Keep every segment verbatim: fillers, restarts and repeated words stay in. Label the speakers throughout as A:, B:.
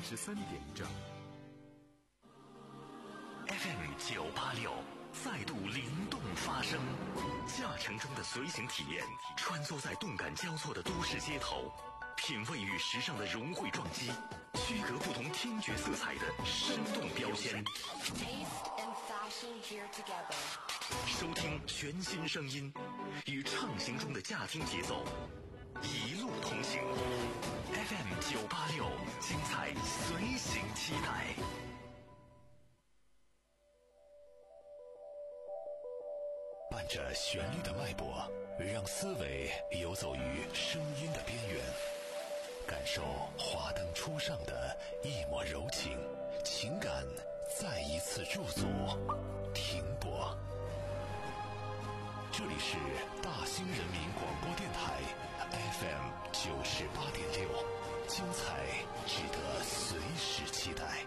A: 十三点整。
B: F M 九八六再度灵动发声，驾乘中的随行体验，穿梭在动感交错的都市街头，品味与时尚的融汇撞击，区隔不同听觉色彩的生动标签。收听全新声音，与畅行中的驾听节奏，一路同行。F M 九八六，精彩随行期待。伴着旋律的脉搏，让思维游走于声音的边缘，感受华灯初上的一抹柔情，情感再一次驻足停泊。这里是大兴人民广播电台 F M 九十八点六，精彩值得随时期待。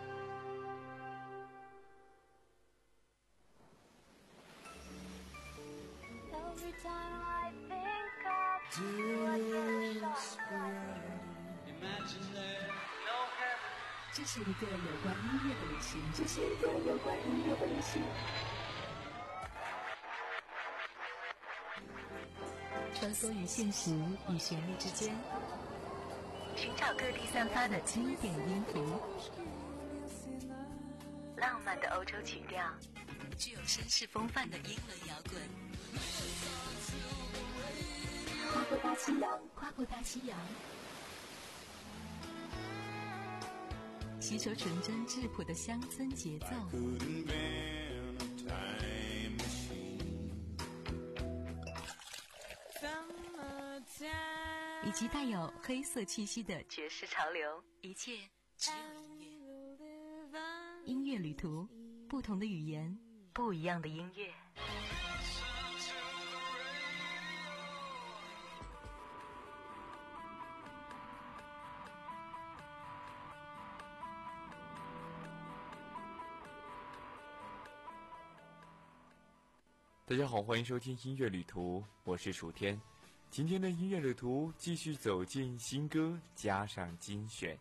C: Every time I think of you, I get Imagine there no heaven.
D: 这是一个有关音乐的旅行，这是一个有关音乐的旅行。穿梭于现实与旋律之间，
E: 寻找各地散发的经典音符，浪漫的欧洲曲调，具有绅士风范的英伦摇滚。
D: 跨过大西洋，跨过大西洋，吸收纯真质朴的乡村节奏，以及带有黑色气息的
E: 爵士潮流，一切只有音乐。
D: 音乐旅途，不同的语言，
E: 不一样的音乐。
A: 大家好，欢迎收听音乐旅途，我是楚天。今天的音乐旅途继续走进新歌加上精选。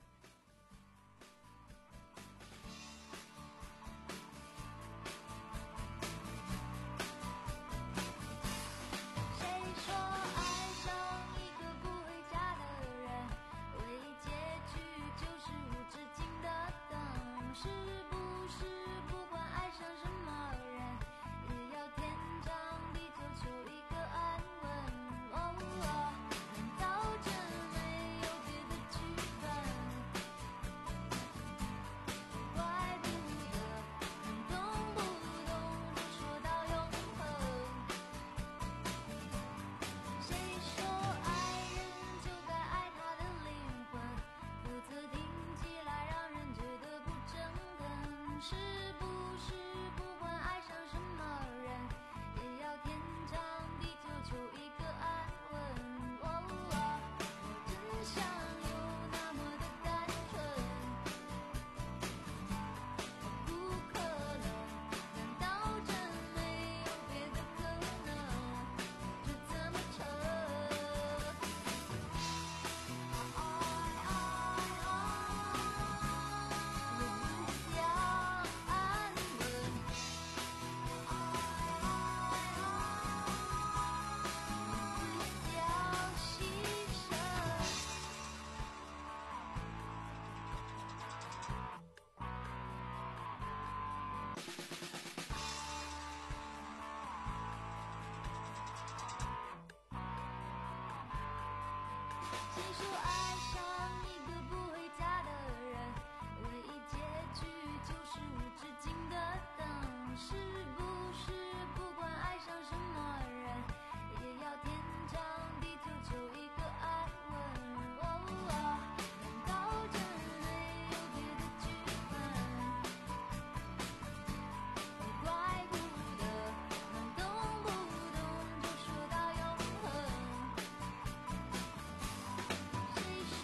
C: 谁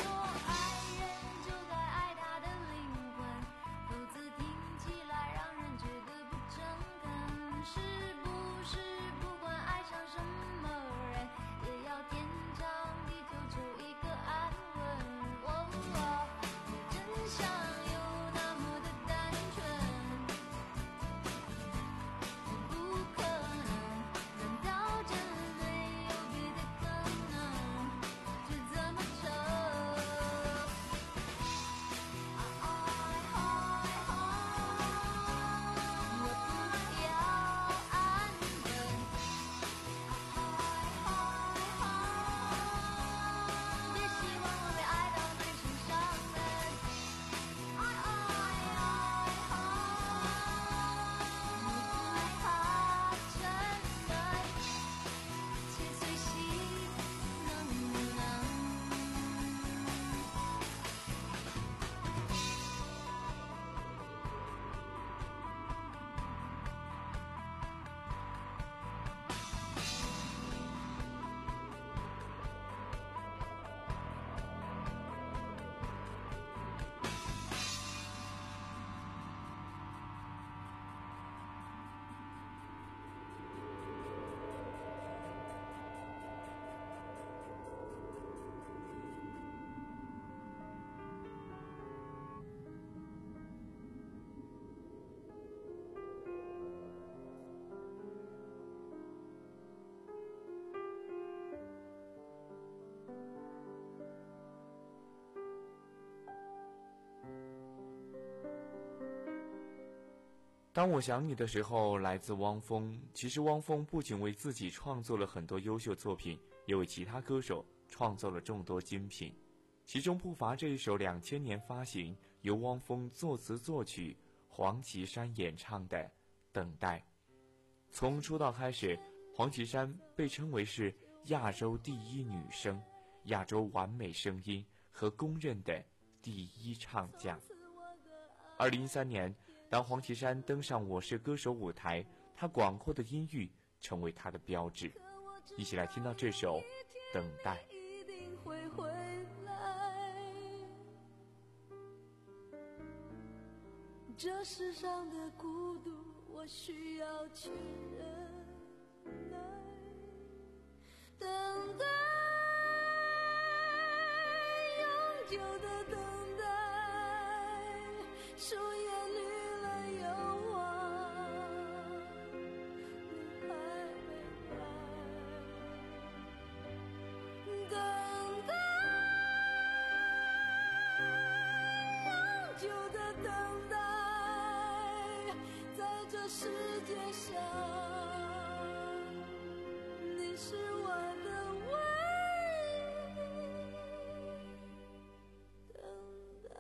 A: 当我想你的时候，来自汪峰。其实汪峰不仅为自己创作了很多优秀作品，也为其他歌手创作了众多精品，其中不乏这一首两千年发行，由汪峰作词作曲，黄绮珊演唱的《等待》。从出道开始，黄绮珊被称为是亚洲第一女声，亚洲完美声音和公认的第一唱将。二零一三年，当黄绮珊登上《我是歌手》舞台，她广阔的音域成为她的标志。一起来听到这首《等待》。
F: 一定会回来，这世上的孤独我需要去忍耐，等待，永久的等待，树叶绿了又黄，你还没来，等待，永久的等待，在这世界上，你是我的唯一等待。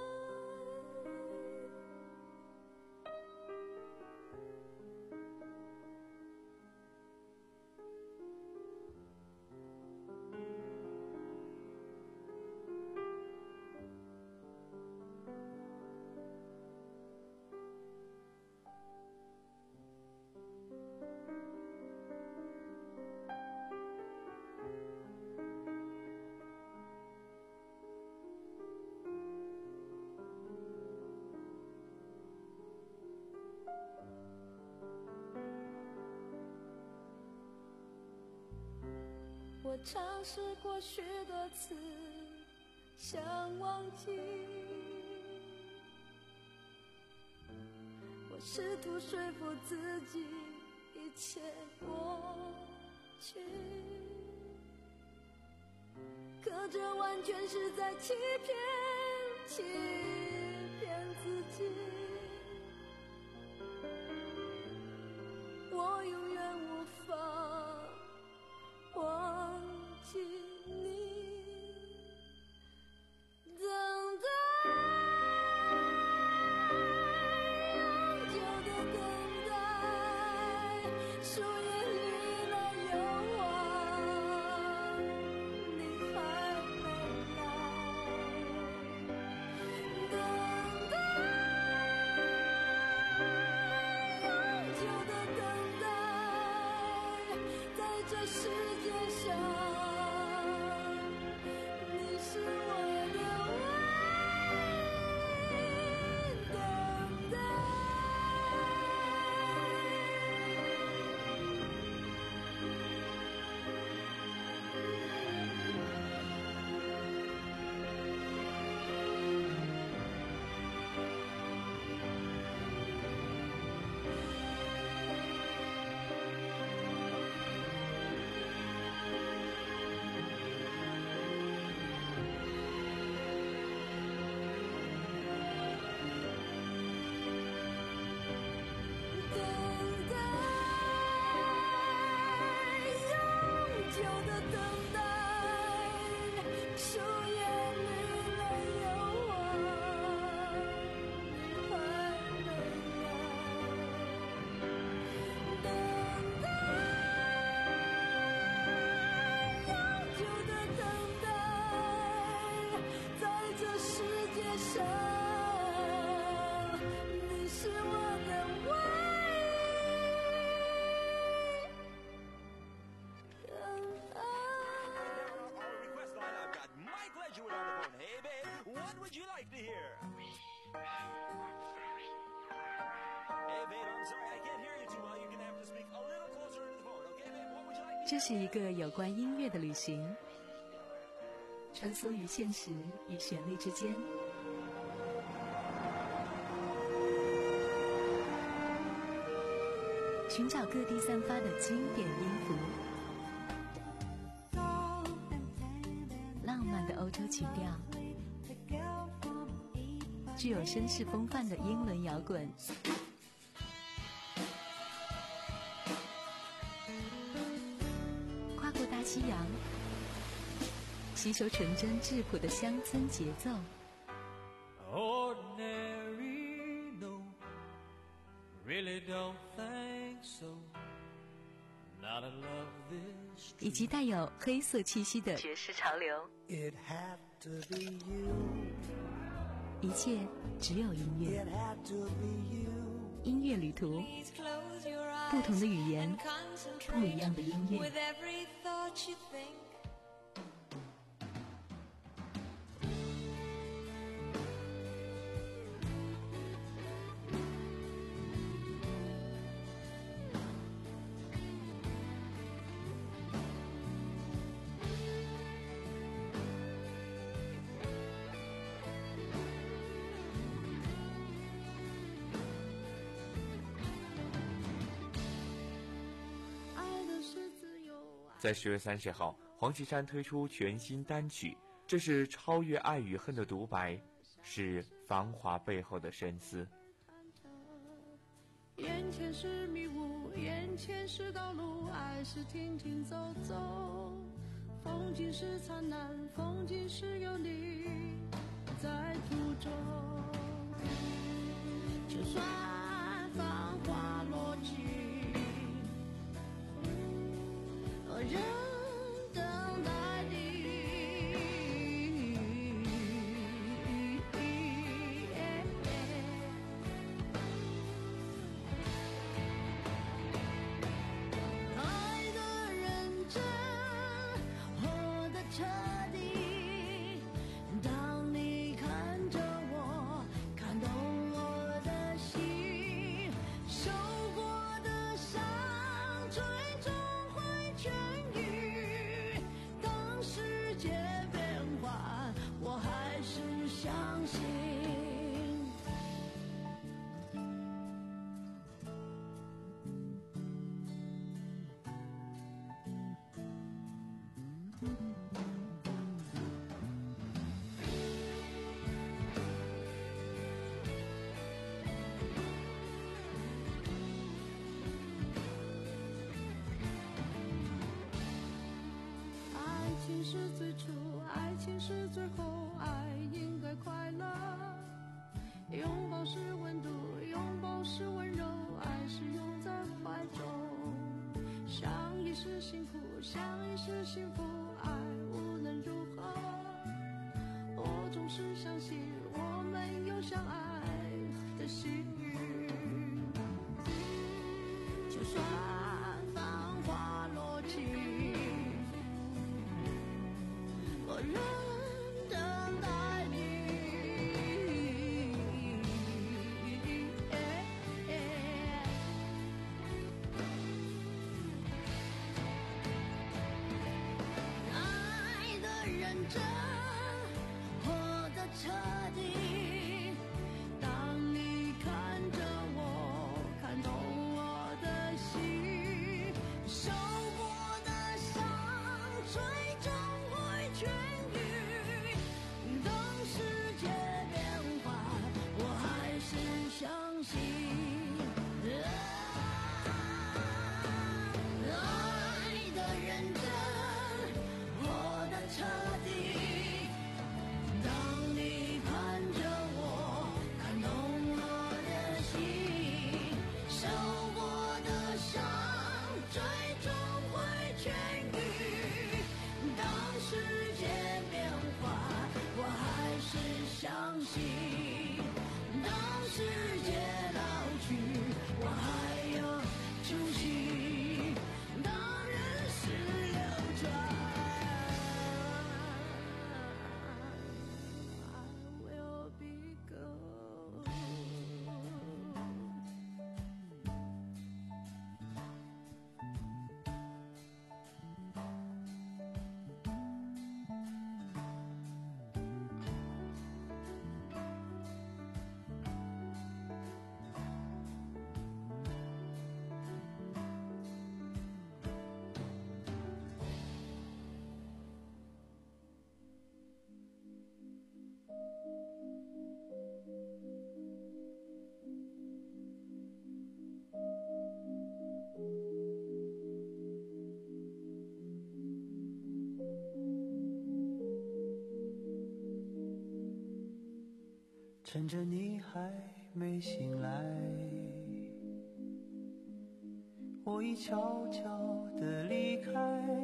F: 我尝试过许多次想忘记，我试图说服自己一切过去，可这完全是在欺骗欺骗自己，我永远无法忘记你，等待，永久的等待，树叶绿了又黄，你还没来，等待，永久的等待，在这世界上，你是我的唯一等待。等待，永久的等待，树叶绿了又黄，你还没来，等待，永久的等待，在这世界上，你是我的唯一等待。
G: Our request line, I've got Mike Ledgerwood on the phone. Hey, babe, what would you like to hear? Hey, babe, I'm sorry, I can't hear you too well. You're gonna have to speak a little closer to the phone, okay, babe? What would you like to
E: 这是一个有关音乐的旅行，
D: 穿梭于现实与旋律之间，
E: 寻找各地散发的经典音符，浪漫的欧洲曲调，具有绅士风范的英伦摇滚， 夕阳，吸收纯真质朴的乡村节奏。
G: Ordinary, no, really don't think so. Not in love this
E: 以及带有黑色气息的爵士潮流。
G: It had to be you.
E: 一切只有音乐，
G: It had to be you.
E: 音乐旅途，不同的语言，不一样的音乐。
F: With every thought you think.爱的是自由，
A: 在十月三十号，黄绮珊推出全新单曲，这是超越爱与恨的独白，是繁华背后的深思。
F: 眼前是迷雾，眼前是道路，爱是停停走走，风景是灿烂，风景是有你在途中。就算繁华落尽，和人等待你。爱的认真，活得彻底。当你看着我，看懂我的心，受过的伤最终会痊愈。当世界变幻，我还是相信。爱情是最初，爱情是最后，爱应该快乐。拥抱是温度，拥抱是温柔，爱是拥在怀中。相依是幸福，相依是幸福，爱无论如何，我总是相信我们有相爱的幸运。就算繁华落尽，我仍等待你。爱的认真，活得彻底。当你看着我，看懂我的心，受过的伤最终会痊愈。当世界变幻，我还是相信。爱的认真，活得彻底。当你看着我，看懂我的心，受过的伤最终会痊愈。当世界变幻，我还是相信。当世界老去，我还有初心。当人世流转，I will be good。
H: 趁着你还没醒来，我已悄悄地离开，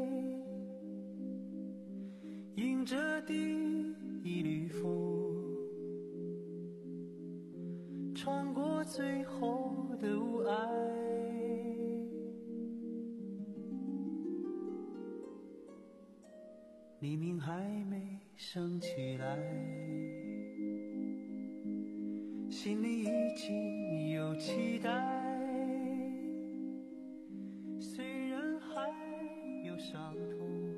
H: 迎着第一缕风，穿过最后的雾霭。黎明还没升起来，心里已经有期待，虽然还有伤痛，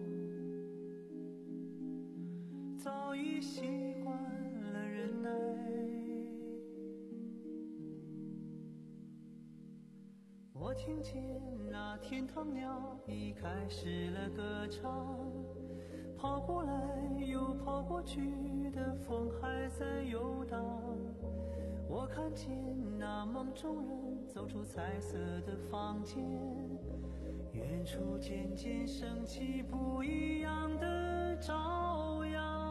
H: 早已习惯了忍耐。我听见那天堂鸟已开始了歌唱，跑过来又跑过去的风还在游荡，我看见那梦中人走出彩色的房间，远处渐渐升起不一样的朝阳。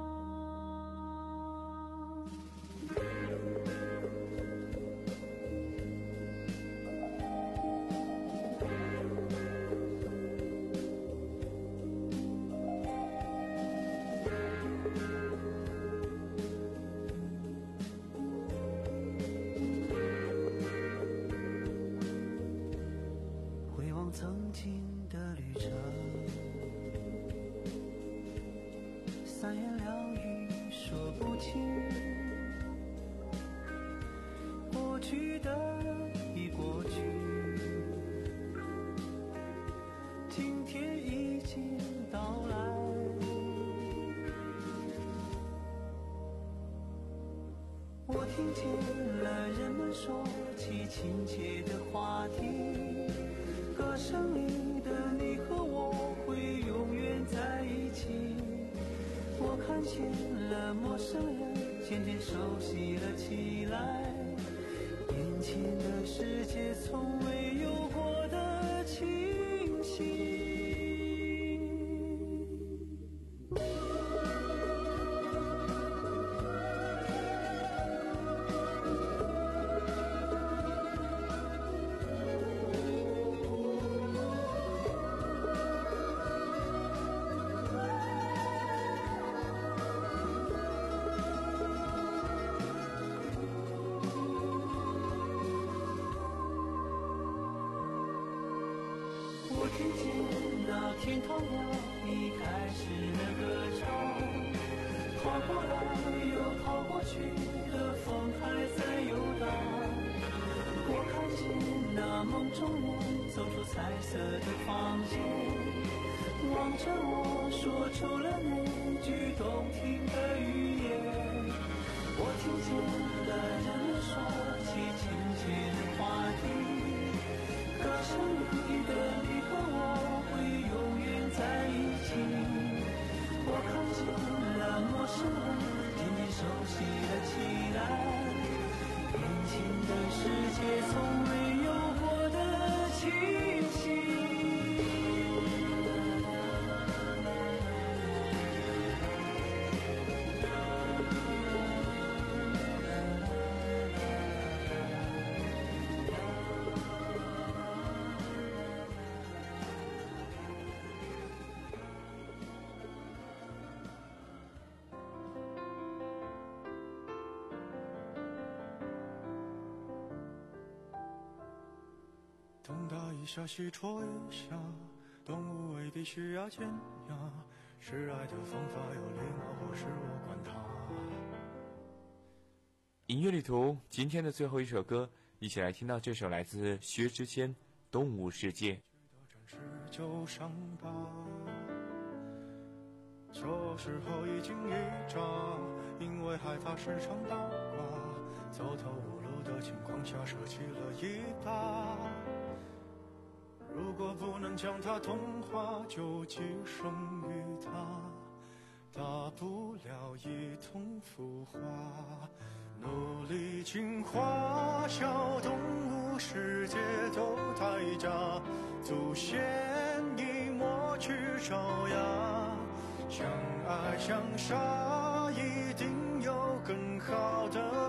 H: 曾经的旅程，三言两语说不清，过去的已过去，今天已经到来。我听见了人们说起亲切的话题，歌声里的你和我会永远在一起。我看见了陌生人渐渐熟悉了起来，眼前的世界从未有过的清晰。我听见那天堂鸟已开始了歌唱，跑过来又跑过去的风还在游荡，我看见那梦中人走出彩色的房间，望着我说出了那句动听的语言。我听见了人们说起亲切的话题，歌声里的你和我会永远在一起。我看见了陌生人渐渐熟悉了起来，眼前的世界从未有过的清晰。
I: 东打一下西戳一下，动物未必需要尖牙，示爱的方法有礼貌或是我管它。
A: 音乐旅途今天的最后一首歌，一起来听到这首来自薛之谦《动物世界》。
I: 暂时就伤疤，这时候已经一扎，因为害怕时常倒挂，走投无路的情况下舍弃了一把。如果不能将它同化，就寄生于它，大不了一同孵化，努力进化，小动物世界都太假，祖先已抹去爪牙，相爱相杀一定有更好的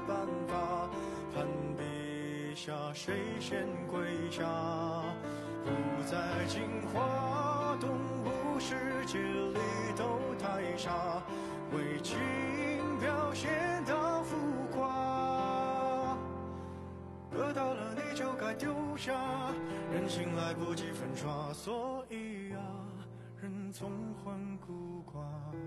I: 下，谁先归家？不在金华东部世界里都太傻，为情表现到浮夸。得到了你就该丢下，人心来不及粉刷，所以啊，人总患孤寡。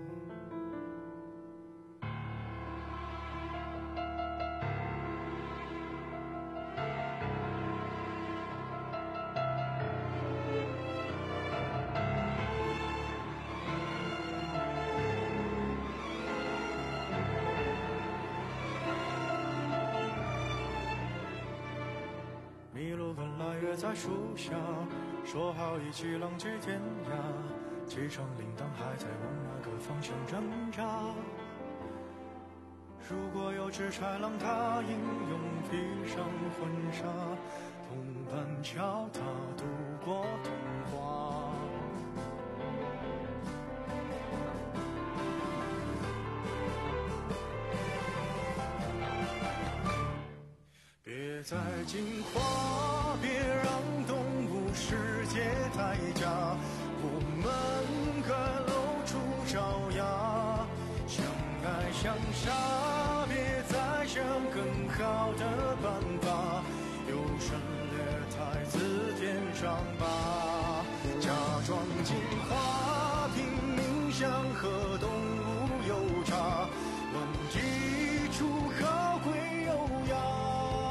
I: 麋鹿本来约在树下，说好一起浪迹天涯，系上铃铛还在往那个方向挣扎。如果有只豺狼，它英勇披上婚纱，同伴教它度过童话。别再进化，别让动物世界太假，我们该露出爪牙，相爱相杀，别再想更好的办法，优胜劣汰自天上吧，假装进化，拼命想和动物有差，问一出好归优雅。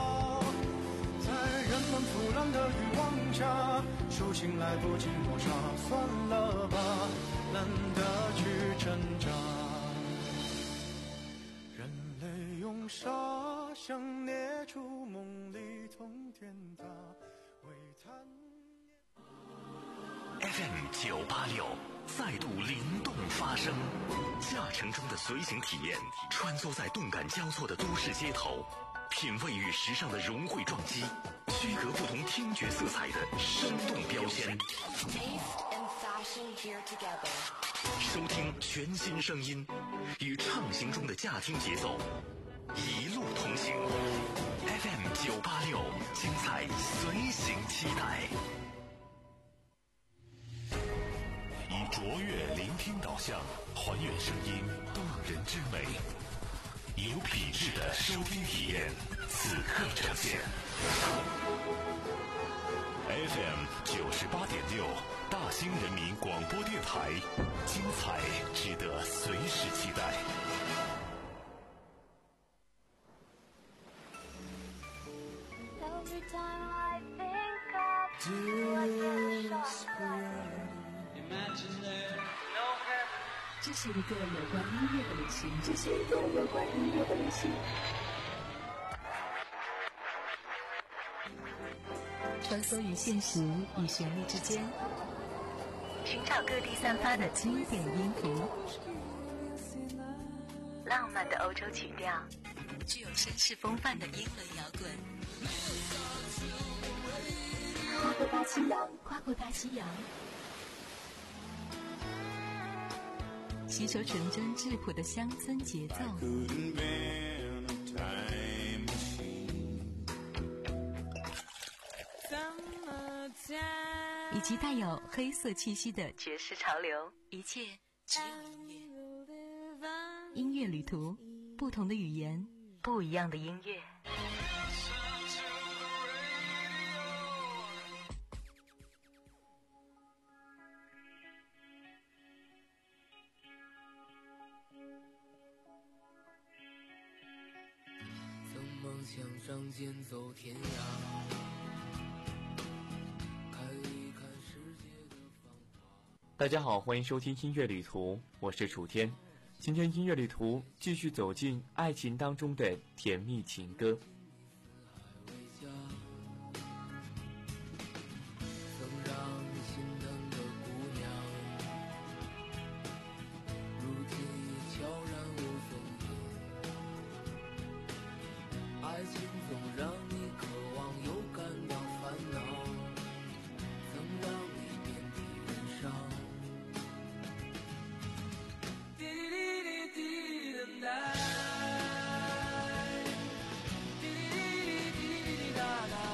I: 腐烂的欲望下，抒情来不及抹杀，算了吧，懒得去挣扎。人类用沙想捏出梦里通天塔，为贪念。
B: F M 九八六再度灵动发声，驾乘中的随行体验，穿梭在动感交错的都市街头，品味与时尚的融汇撞击，区隔不同听觉色彩的生动标签，收听全新声音，与畅行中的驾听节奏一路同行。 F M 九八六，精彩随行期待。以卓越聆听导向，还原声音动人之美，有品质的收听体验，此刻呈现。F M 九十八点六，大兴人民广播电台，精彩值得随时期待。
C: Every time I think of you, I get a shock.
D: 这是一个有关音乐的旅行，这是一个有关音乐的旅行。穿梭于现实与旋律之间，
E: 寻找各地散发的经典音符，浪漫的欧洲曲调，具有绅士风范的英伦摇滚。
D: 跨过大西洋，跨过大西洋。
E: 吸收纯真质朴的乡村节奏，以及带有黑色气息的爵士潮流，一切只有音乐。音乐旅途，不同的语言，不一样的音乐。
J: 想仗剑走天涯，看一看世界的繁华。
A: 大家好，欢迎收听音乐旅途，我是楚天。今天音乐旅途继续走进爱情当中的甜蜜情歌。
J: 哒哒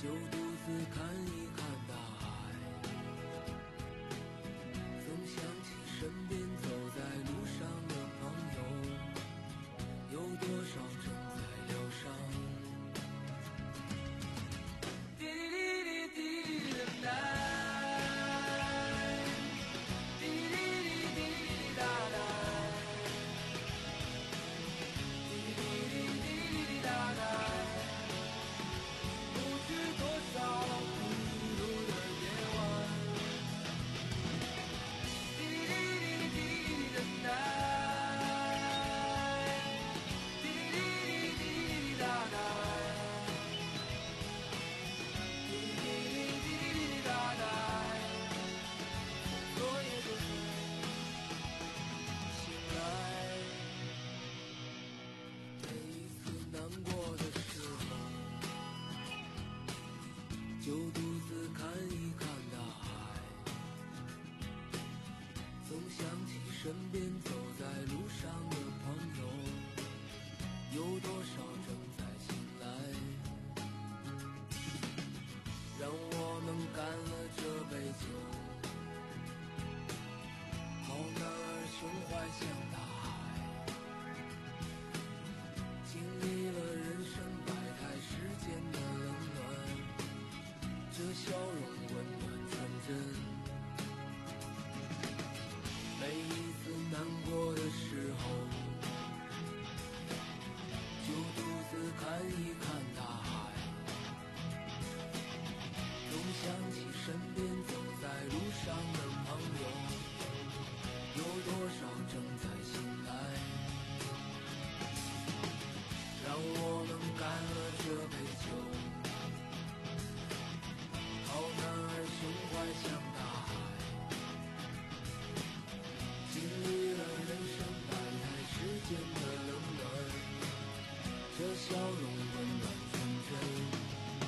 J: 就独自看一看大海，总想起身边走在路上的朋友，有多少正在疗伤。滴滴滴滴滴的哒，滴滴滴滴滴哒哒，滴滴滴滴滴哒哒，不知多少孤独的夜晚。滴滴滴滴滴的哒，滴滴滴滴滴哒哒。就独自看一看大海，总想起身边走在路上的朋友，有多少正在醒来。让我们干了这杯酒，好男儿胸怀像大海，经历了人生百态世间的冷暖，这笑容温暖纯真。每一次难过的时候，就独自看一看大海，总想起身边走在路上的朋友，有多少正在醒来。让我们干了这杯酒，好男儿胸怀像大海，经历了人生百态世间的冷暖，这笑容温暖纯真。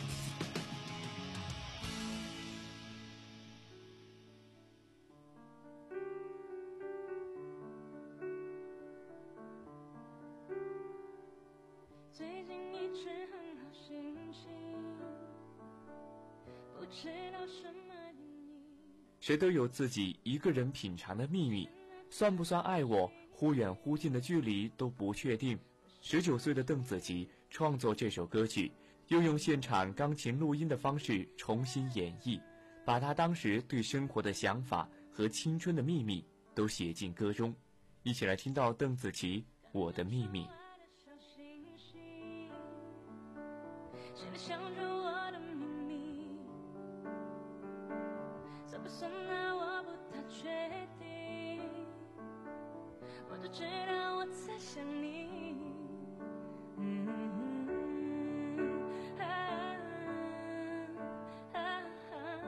F: 最近一直很好心情，不知道什么原因。
A: 谁都有自己一个人品尝的秘密，算不算爱我，忽远忽近的距离都不确定。十九岁的邓紫棋创作这首歌曲，又用现场钢琴录音的方式重新演绎，把她当时对生活的想法和青春的秘密都写进歌中。一起来听到邓紫棋《我的秘密》。
F: 谁能想着我的秘密？算不算爱我不太确定，我只知道我在想你。嗯啊啊啊，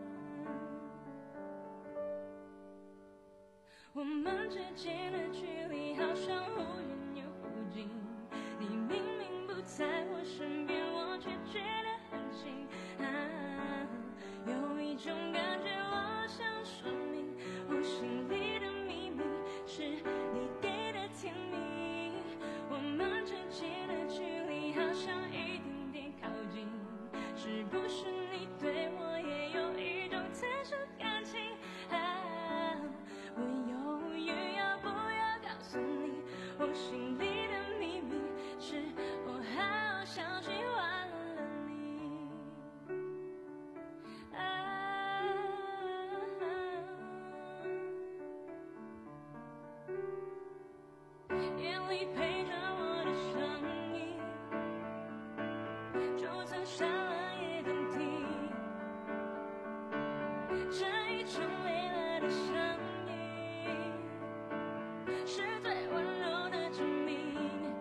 F: 我们之间的距离好像忽远又忽近，你明明不在我身边，我却觉得很近啊，有一种感觉我想说明，我心里的秘密是你给的甜蜜，我们之间的距离好像一点点靠近，是不是你对我也有一种特殊感情啊，我犹豫要不要告诉你，我心里的秘密是我好像喜欢了你啊，夜里陪着我的声音，就算删了也更听，这一种累了的声音是最温柔的证明。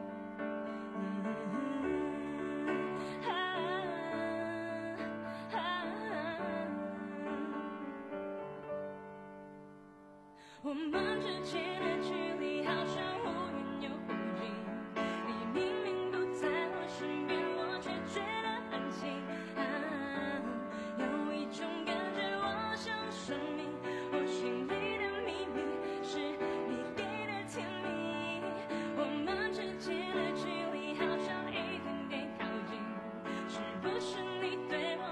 F: 我们之间的距离好像忽远又忽近，你明明不在我身边，我却觉得很近啊，有一种感觉我想说明，我心里的秘密是你给的甜蜜，我们之间的距离好像一点点靠近，是不是你对我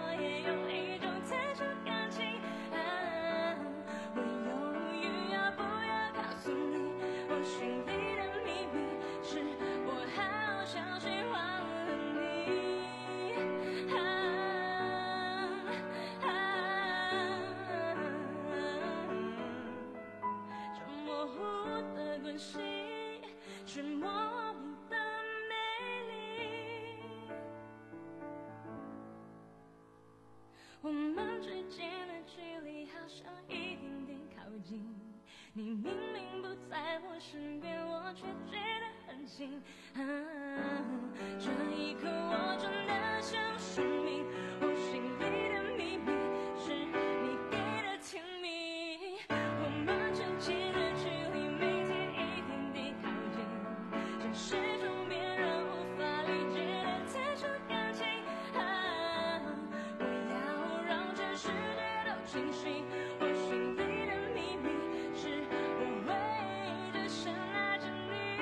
F: 你明明不在我身边，我却觉得很近。啊，这一刻我真的像生命，我心里的秘密是你给的亲密。我们之间的距离每天一点点靠近，这是种别人无法理解的天生感情。啊，我要让全世界都清醒，我心里的秘密是我为着深爱着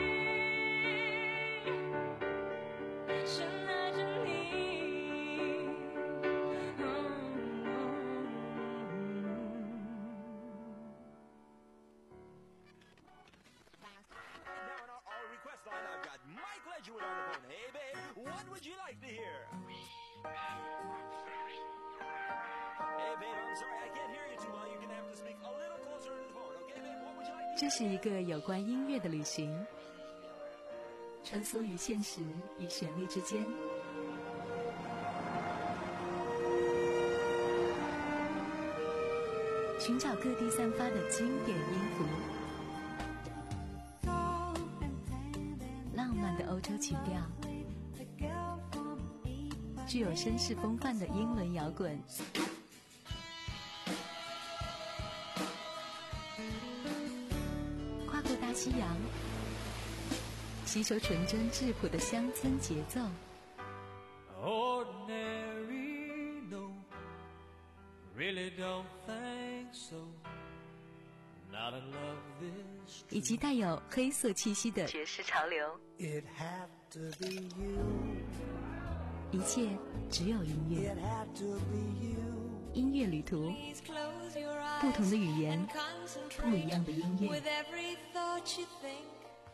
F: 你，深爱着你。
G: Now on our, our request line, I've got Mike Ledgewood on the phone. Hey, babe, what would you like to hear? Hey, babe, I'm sorry, I can't hear you too well. You're gonna have to speak a little closer to the phone, okay, babe? What would you like to hear?
E: 这是一个有关音乐的旅行，穿梭于现实与旋律之间，寻找各地散发的经典音符，浪漫的欧洲情调，具有绅士风范的英伦摇滚，跨过大西洋，吸收纯真质朴的乡村节奏，
H: Ordinary, no, really don't think so. Not in love this
E: 以及带有黑色气息的爵士潮流。
J: It had to be you.
E: 一切只有音乐，
J: It had to be you.
E: 音乐旅途，不同的语言，不一样的音乐。
F: With every thought you think.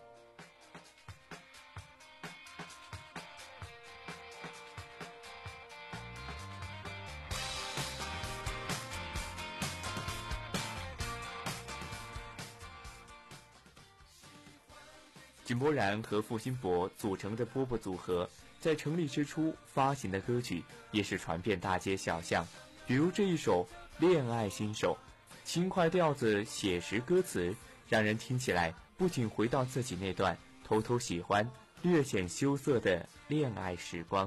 A: 井柏然和付辛博组成的波波组合，在成立之初发行的歌曲也是传遍大街小巷，比如这一首《恋爱新手》，轻快调子，写实歌词，让人听起来不仅回到自己那段偷偷喜欢、略显羞涩的恋爱时光。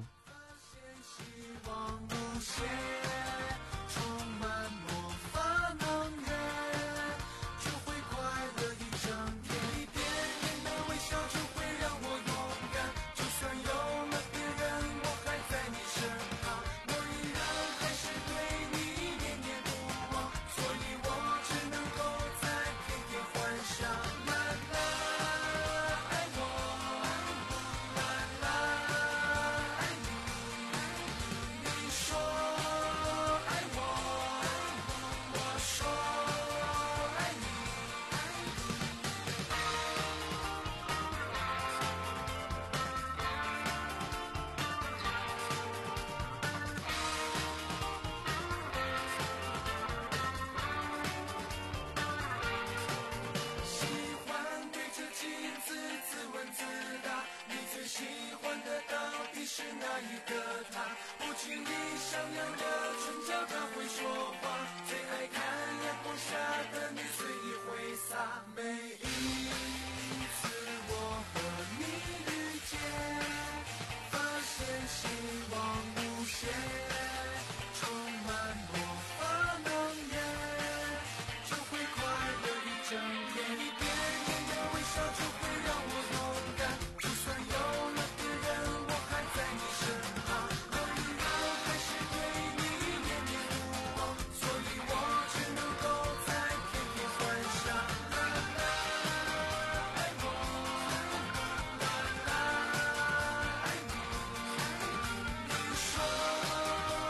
J: 说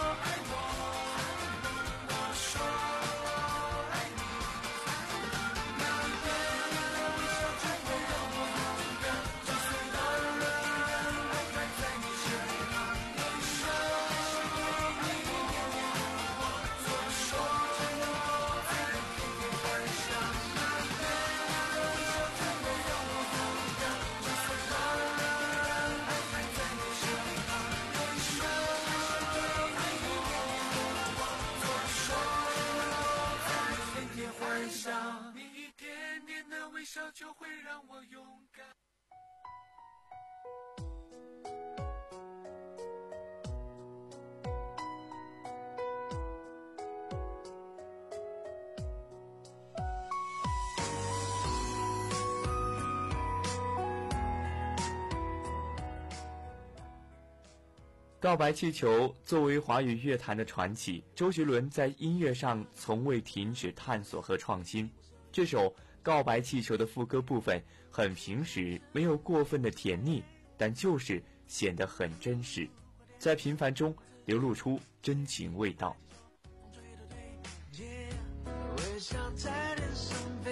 I: 笑就会让我勇敢。
A: 告白气球作为华语乐坛的传奇，周杰伦在音乐上从未停止探索和创新。这首《告白气球》的副歌部分很平实，没有过分的甜腻，但就是显得很真实，在平凡中流露出真情味道。
J: 微笑在脸上飞，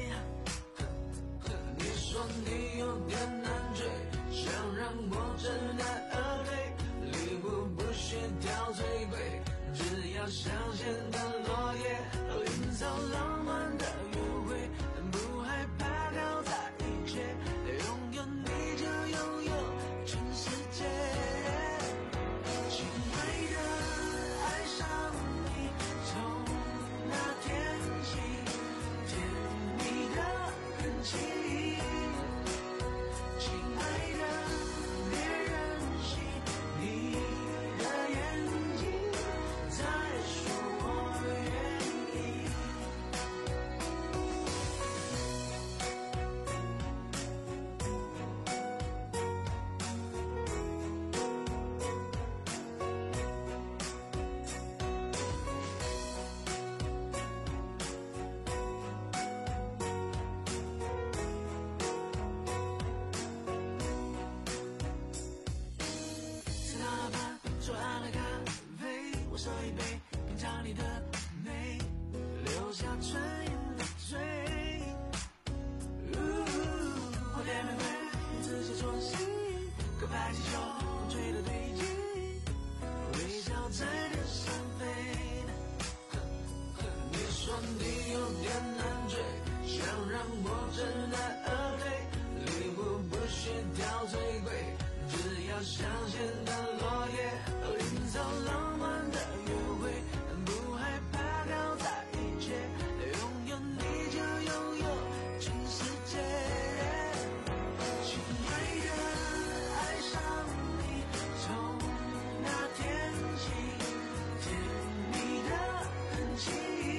J: 你说你有点难追，想让我知难而退，礼物不需挑最贵，只要香榭的落叶，营造浪漫的约会，不害怕搞砸一切，拥有你就拥有全世界。亲爱的，爱上你，从那天起，甜蜜的很轻。亲爱的，别任性，你的眼睛在说我愿意。吃到了饭，做完了咖啡，我手一杯，品尝你的美，留下唇印的嘴。花店玫瑰，自己做戏，告白气球，风吹的对劲，微笑在脸上飞。你说你有点难追，想让我知难而退，礼物不需挑最贵，只要香榭的落叶，营造浪漫的约会，不害怕搞砸一切，拥有你就拥有全世界。亲爱的，爱上你，从那天起，甜蜜的很轻。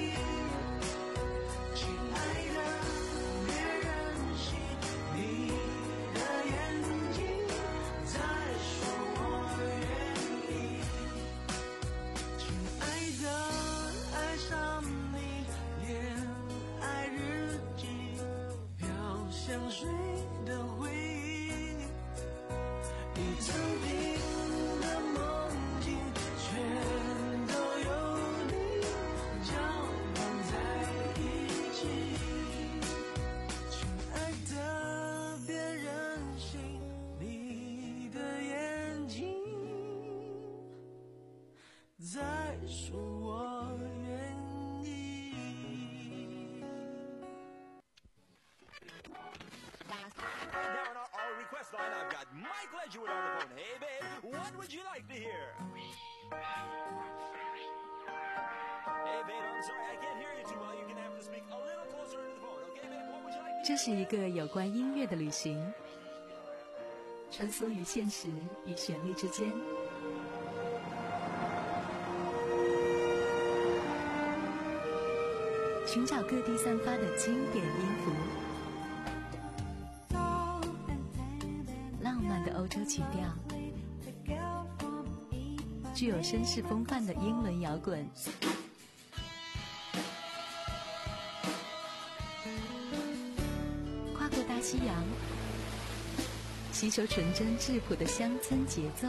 J: 亲爱的，别任性，你的眼睛在说我愿意。亲爱的，爱上你，恋爱日记，飘香水的回忆，一层冰的梦境，全都有你搅拌在一起。亲爱的，别任性，你的眼睛在说我愿意。
G: Now on our, our request line, I've got Mike Ledgewood on the phone. Hey, babe, what would you like to hear? Hey, babe, I'm sorry, I can't hear you too well. You're gonna have to speak a little closer into the phone, okay, babe? What would you like to
E: 这是一个有关音乐的旅行，穿梭于现实与旋律之间，寻找各地散发的经典音符，浪漫的欧洲曲调，具有绅士风范的英伦摇滚，跨过大西洋，吸收纯真质朴的乡村节奏。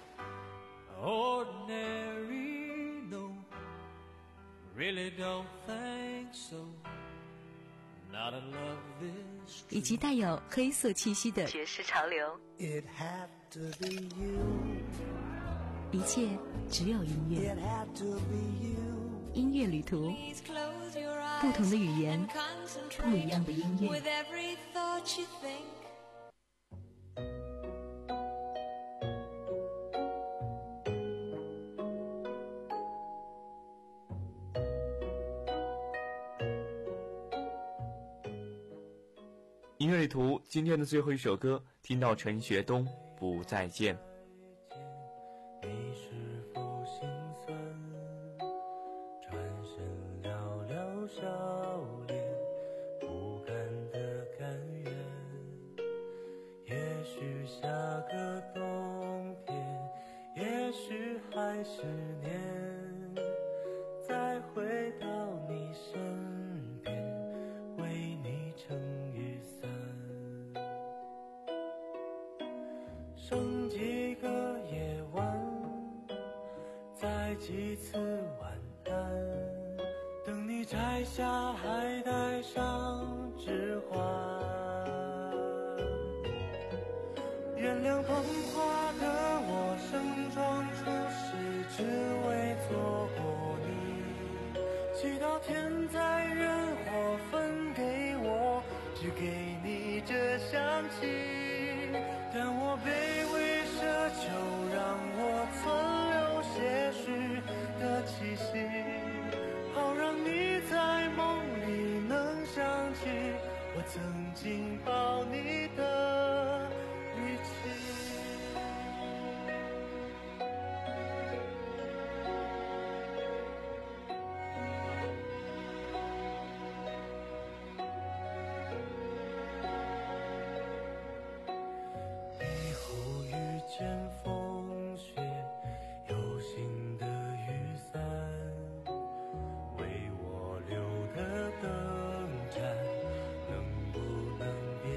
H: Ordinary, no, really don't think so. Not in love this
E: 以及带有黑色气息的爵士潮流，
J: It had to be you.
E: 一切只有音乐。
J: It had to be you.
E: 音乐旅途，不同的语言，不一样的音乐。
F: With every thought you think.
A: 类图今天的最后一首歌，听到陈学冬不再见。
H: 你是否心酸？转身寥寥笑脸，不甘的甘愿。也许下个冬天，也许还是年，再回到你身边，为你撑雨伞。剩几个夜晚，再几次晚安，等你摘下还带上指环。原谅捧花的我，盛装出世，只为错过你。祈祷天灾人祸分给我，只给你这香气。但我卑微奢求，让我存留些许的气息，好让你在梦里能想起我曾经抱你的语气。以后遇见风雪，有新的雨伞，为我留的灯盏，能不能别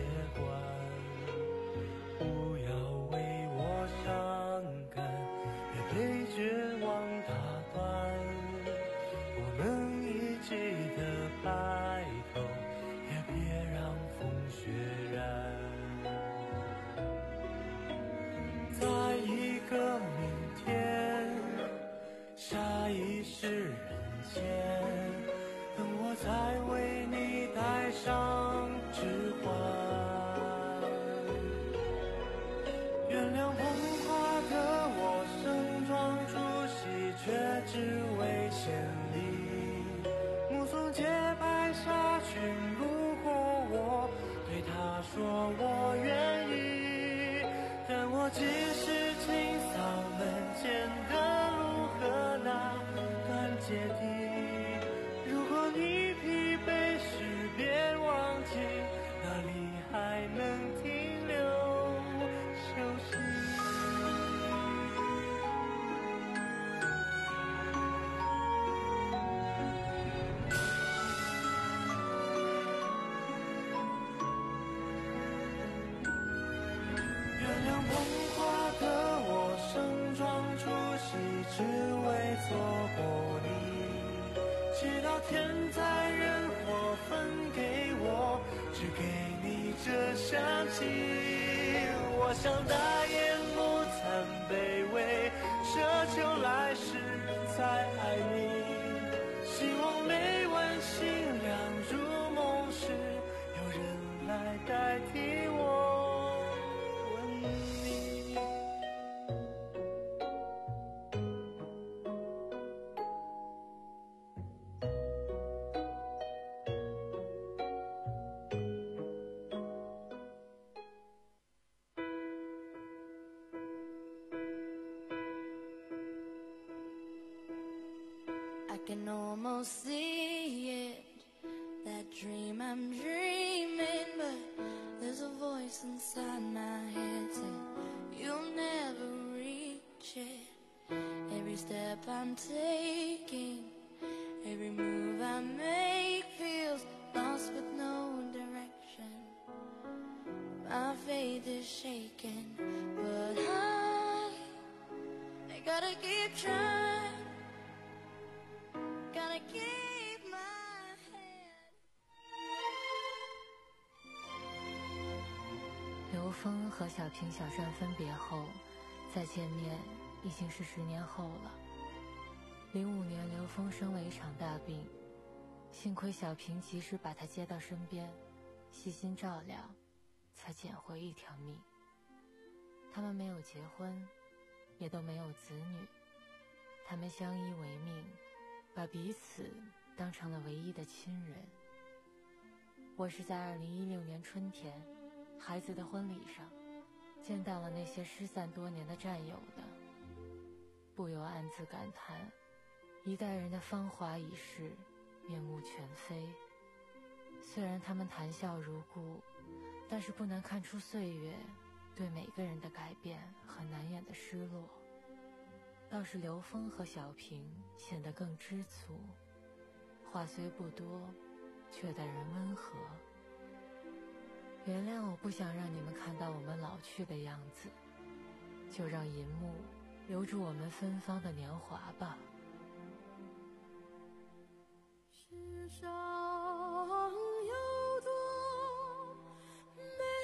H: 关？不要为我伤感，别被绝望打断。不能一起的白头，也别让风雪染。在一个明天，下一世人间，等我再为你戴上指环。原谅捧花的我，盛装出席，却只为千里。目送洁白纱裙路过我，对他说我愿意。但我只是清扫门前的路和那段阶梯。如果你疲惫时别忘记，哪里还能停留休息。原谅捧花的我，盛装出席，只为错过你。祈祷天灾人祸分给我，只给你这香气。我想大言不惭卑微，奢求来世再爱你。希望每晚星亮入梦时，有人来代替我吻你。
F: I can almost see it, that dream I'm dreaming, but there's a voice inside my head saying you'll never reach it. Every step I'm taking, every move I make feels lost with no direction. My faith is shaking, but I, I gotta keep trying. Gotta keep my head.
K: 刘峰和小平、小帅分别后，再见面已经是十年后了。零五年，刘峰生了一场大病，幸亏小平及时把他接到身边，细心照料，才捡回一条命。他们没有结婚，也都没有子女，他们相依为命，把彼此当成了唯一的亲人。我是在二零一六年春天孩子的婚礼上，见到了那些失散多年的战友的，不由暗自感叹，一代人的芳华已逝，面目全非。虽然他们谈笑如故，但是不能看出岁月对每个人的改变和难掩的失落。倒是刘峰和小平显得更知足，话虽不多，却待人温和。原谅我不想让你们看到我们老去的样子，就让银幕留住我们芬芳的年华吧。
F: 世上有多美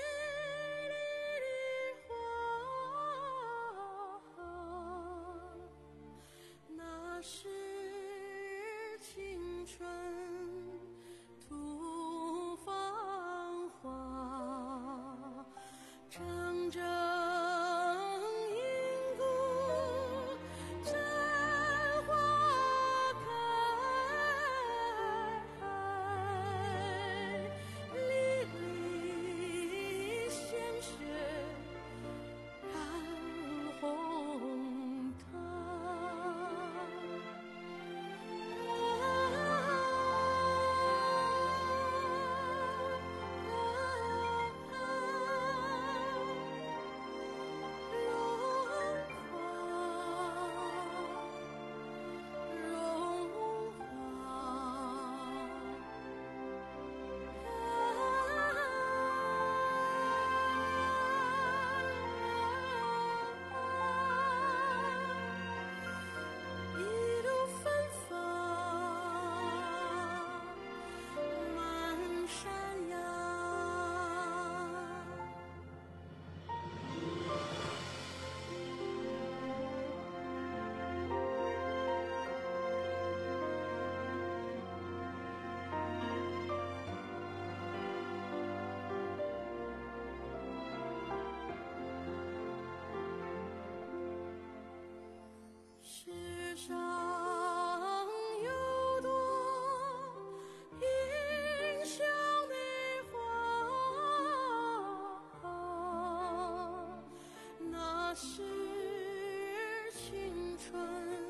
F: 丽的花，那是青春吐芳华，铮铮银骨绽花开，沥沥鲜血染红它。一路芬芳满山崖。世上有多映香的花，那是青春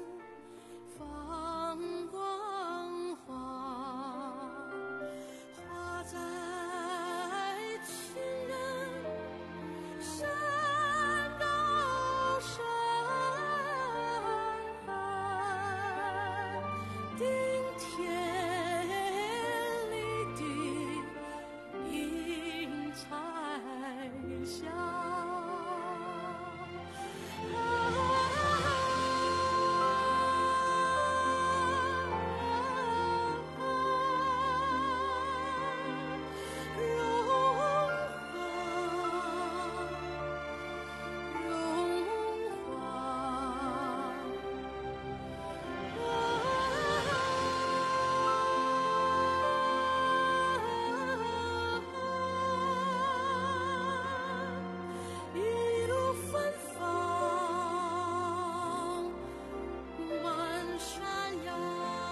F: 放光华，花在情人山高山，顶天立地映彩霞。一路芬芳满山崖。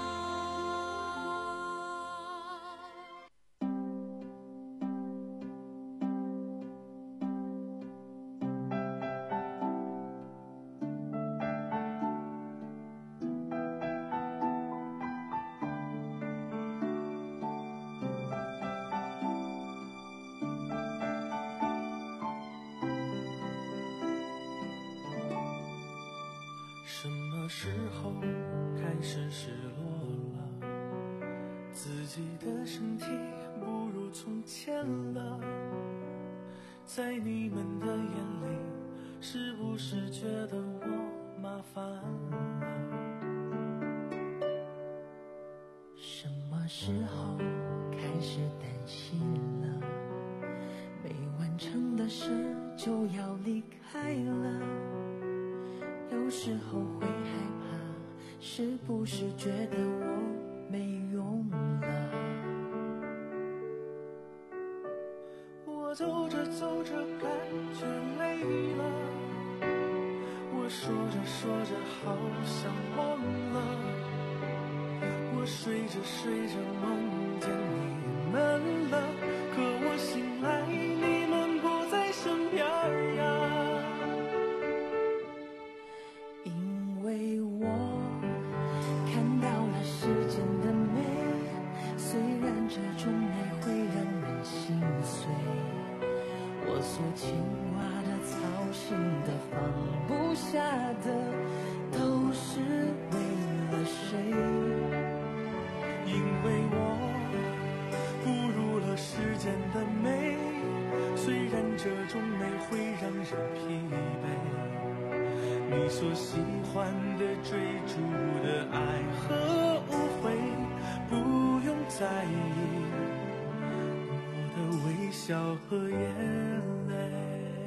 H: 什么时候开始失落了？自己的身体不如从前了。在你们的眼里，是不是觉得我麻烦了？
L: 什么时候开始担心了？没完成的事就要离开了。有时候会害怕，是不是觉得我没用了？
H: 我走着走着感觉累了，我说着说着好像忘了，我睡着睡着梦见你们了，可我醒来你们不所喜欢的、追逐的爱和无悔，不用在意我的微笑和眼泪。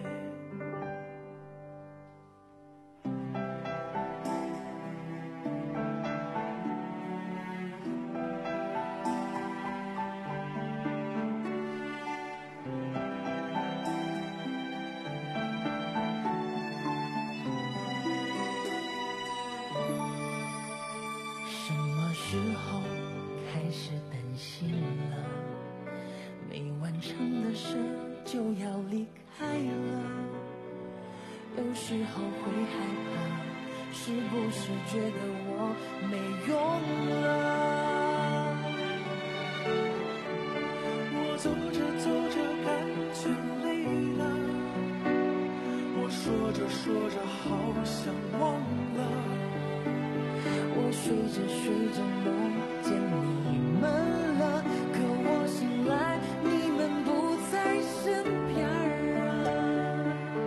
L: 什么时候开始担心了？没完成的事就要离开了。有时候会害怕，是不是觉得我没用了？
H: 我走着走着感觉累了，我说着说着好想忘了。
L: 我睡着睡着梦见你们了，可我醒来你们不在身边啊。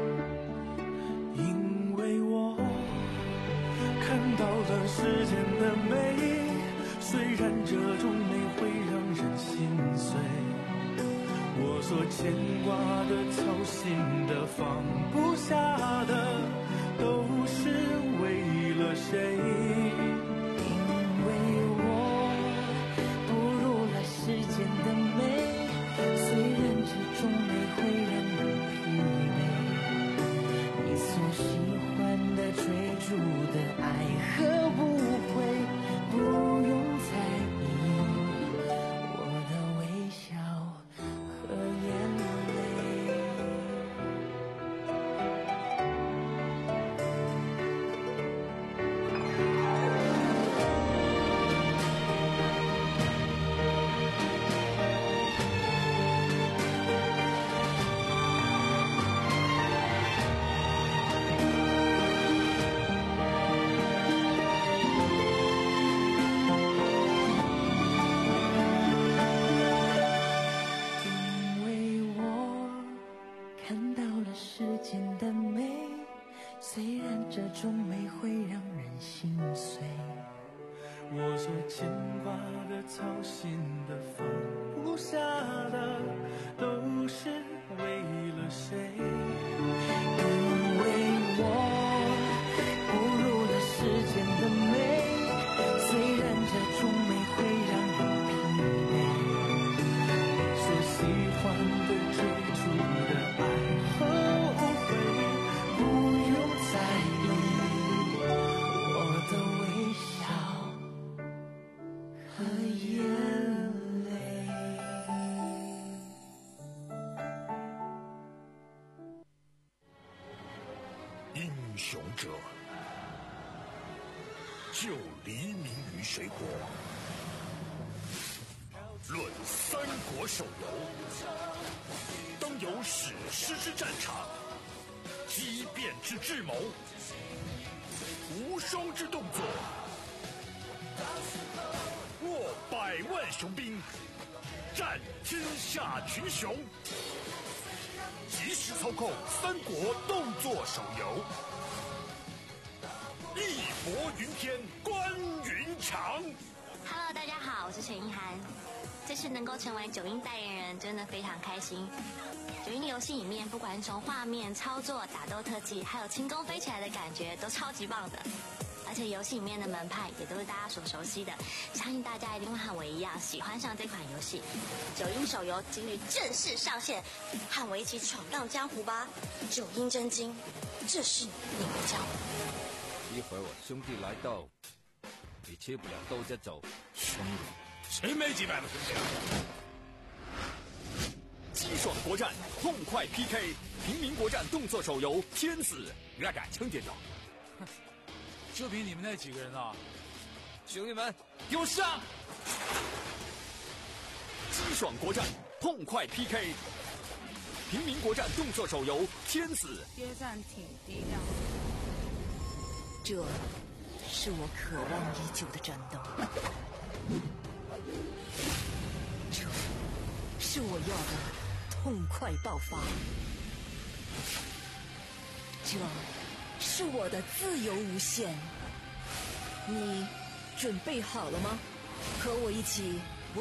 H: 因为我看到了世间的美，虽然这种美会让人心碎。我所牵挂的、操心的、放不下的，都是为了谁？
L: 因为我步入了世间的美，虽然这种美会让人疲惫。你所喜欢的、追逐的爱和无悔，不用在意我的微笑和眼泪。因为我看到了世间的美，虽然这种美会让人心碎。
H: 我所牵挂的、操心的、放不下的，都是为了谁？
L: 因为我步入了世间的美，虽然这种美会让人疲惫。
H: 你所喜欢的、追逐的爱和无悔，不用在意
L: 我的微笑和眼泪。
B: 英雄者，就黎明于水火。论三国手游，当有史诗之战场，激变之智谋，无双之动作，握百万雄兵，战天下群雄。即时操控三国动作手游，义薄云天，关云长。
M: Hello， 大家好，我是陈意涵。这次能够成为九阴代言人，真的非常开心。九阴游戏里面，不管是从画面、操作、打斗特技，还有轻功飞起来的感觉，都超级棒的。而且游戏里面的门派也都是大家所熟悉的，相信大家一定会和我一样喜欢上这款游戏。九阴手游今日正式上线，和我一起闯荡江湖吧！九阴真经，这是你的江湖。
N: 一会儿我兄弟来到，你吃不了兜着走。
B: 兄弟，谁没几百个兄弟啊？
O: 激爽国战，痛快 P K， 平民国战动作手游《天子》，我敢称点头。
P: 就凭你们那几个人啊！
N: 兄弟们，
O: 给我上！激爽国战，痛快 P K， 平民国战动作手游《天子》。
Q: 约战挺低调。
E: 这是我渴望已久的战斗，这是我要的痛快爆发，这是
R: 是我的自由无限。你准备好了吗？和我一起